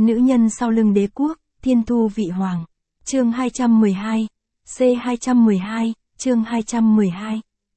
Nữ nhân sau lưng đế quốc, thiên thu vị hoàng. Chương 212. C212, chương 212.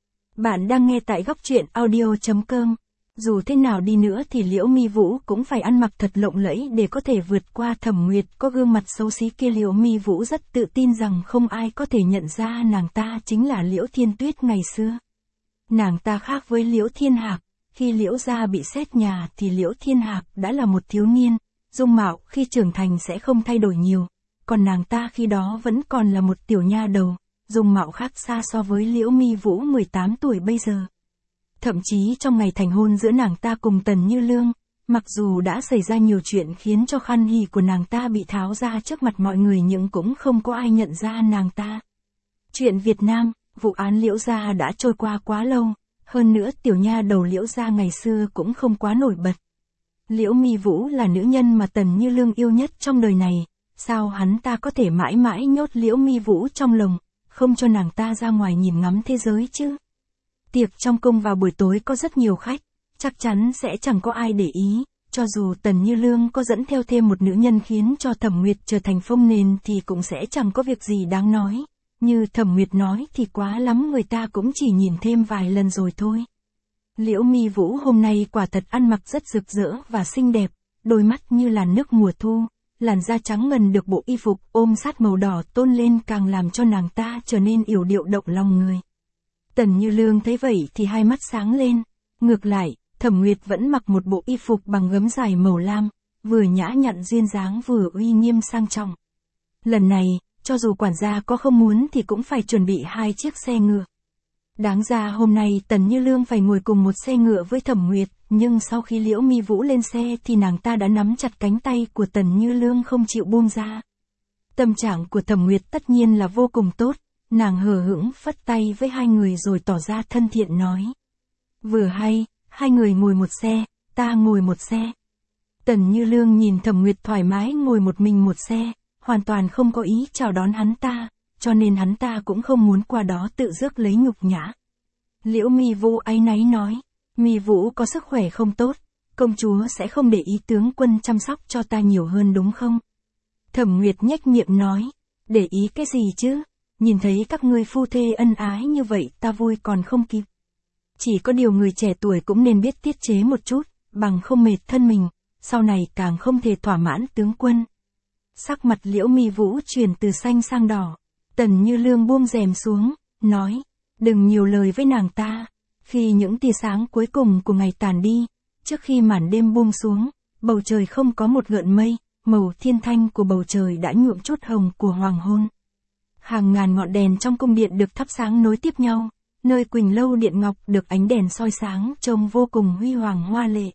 Bạn đang nghe tại góc truyện audio.com. Dù thế nào đi nữa thì Liễu Mi Vũ cũng phải ăn mặc thật lộng lẫy để có thể vượt qua Thẩm Nguyệt có gương mặt xấu xí kia. Liễu Mi Vũ rất tự tin rằng không ai có thể nhận ra nàng ta chính là Liễu Thiên Tuyết ngày xưa. Nàng ta khác với Liễu Thiên Hạc, khi Liễu gia bị xét nhà thì Liễu Thiên Hạc đã là một thiếu niên, dung mạo khi trưởng thành sẽ không thay đổi nhiều, còn nàng ta khi đó vẫn còn là một tiểu nha đầu, dung mạo khác xa so với Liễu Mi Vũ 18 tuổi bây giờ. Thậm chí trong ngày thành hôn giữa nàng ta cùng Tần Như Lương, mặc dù đã xảy ra nhiều chuyện khiến cho khăn hỉ của nàng ta bị tháo ra trước mặt mọi người nhưng cũng không có ai nhận ra nàng ta. Chuyện Việt Nam, vụ án Liễu gia đã trôi qua quá lâu, hơn nữa tiểu nha đầu Liễu gia ngày xưa cũng không quá nổi bật. Liễu Mi Vũ là nữ nhân mà Tần Như Lương yêu nhất trong đời này, sao hắn ta có thể mãi mãi nhốt Liễu Mi Vũ trong lồng, không cho nàng ta ra ngoài nhìn ngắm thế giới chứ? Tiệc trong cung vào buổi tối có rất nhiều khách, chắc chắn sẽ chẳng có ai để ý, cho dù Tần Như Lương có dẫn theo thêm một nữ nhân khiến cho Thẩm Nguyệt trở thành phông nền thì cũng sẽ chẳng có việc gì đáng nói. Như Thẩm Nguyệt nói thì quá lắm người ta cũng chỉ nhìn thêm vài lần rồi thôi. Liễu Mi Vũ hôm nay quả thật ăn mặc rất rực rỡ và xinh đẹp, đôi mắt như làn nước mùa thu, làn da trắng ngần được bộ y phục ôm sát màu đỏ tôn lên càng làm cho nàng ta trở nên yểu điệu động lòng người. Tần Như Lương thấy vậy thì hai mắt sáng lên, ngược lại, Thẩm Nguyệt vẫn mặc một bộ y phục bằng gấm dài màu lam, vừa nhã nhặn duyên dáng vừa uy nghiêm sang trọng. Lần này, cho dù quản gia có không muốn thì cũng phải chuẩn bị 2 chiếc xe ngựa. Đáng ra hôm nay Tần Như Lương phải ngồi cùng một xe ngựa với Thẩm Nguyệt, nhưng sau khi Liễu Mi Vũ lên xe thì nàng ta đã nắm chặt cánh tay của Tần Như Lương không chịu buông ra. Tâm trạng của Thẩm Nguyệt tất nhiên là vô cùng tốt, nàng hờ hững phất tay với hai người rồi tỏ ra thân thiện nói. Vừa hay, hai người ngồi một xe, ta ngồi một xe. Tần Như Lương nhìn Thẩm Nguyệt thoải mái ngồi một mình một xe, hoàn toàn không có ý chào đón hắn ta, cho nên hắn ta cũng không muốn qua đó tự rước lấy nhục nhã. Liễu Mi Vũ áy náy nói, Mi Vũ có sức khỏe không tốt, công chúa sẽ không để ý tướng quân chăm sóc cho ta nhiều hơn đúng không? Thẩm Nguyệt nhếch miệng nói, để ý cái gì chứ, nhìn thấy các ngươi phu thê ân ái như vậy ta vui còn không kịp. Chỉ có điều người trẻ tuổi cũng nên biết tiết chế một chút, bằng không mệt thân mình, sau này càng không thể thỏa mãn tướng quân. Sắc mặt Liễu Mi Vũ chuyển từ xanh sang đỏ. Tần Như Lương buông rèm xuống, nói, đừng nhiều lời với nàng ta. Khi những tia sáng cuối cùng của ngày tàn đi, trước khi màn đêm buông xuống, bầu trời không có một gợn mây, màu thiên thanh của bầu trời đã nhuộm chút hồng của hoàng hôn. Hàng ngàn ngọn đèn trong cung điện được thắp sáng nối tiếp nhau, nơi Quỳnh Lâu Điện Ngọc được ánh đèn soi sáng trông vô cùng huy hoàng hoa lệ.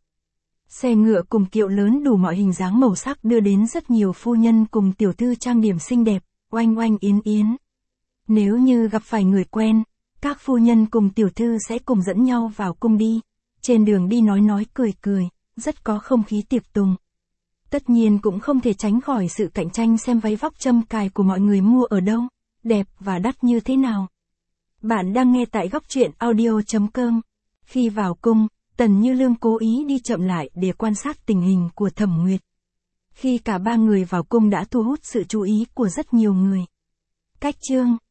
Xe ngựa cùng kiệu lớn đủ mọi hình dáng màu sắc đưa đến rất nhiều phu nhân cùng tiểu thư trang điểm xinh đẹp, oanh oanh yến yến. Nếu như gặp phải người quen, các phu nhân cùng tiểu thư sẽ cùng dẫn nhau vào cung đi, trên đường đi nói cười cười, rất có không khí tiệc tùng. Tất nhiên cũng không thể tránh khỏi sự cạnh tranh xem váy vóc châm cài của mọi người mua ở đâu, đẹp và đắt như thế nào. Bạn đang nghe tại góc truyện audio.com. Khi vào cung, Tần Như Lương cố ý đi chậm lại để quan sát tình hình của Thẩm Nguyệt. Khi cả ba người vào cung đã thu hút sự chú ý của rất nhiều người. Cách chương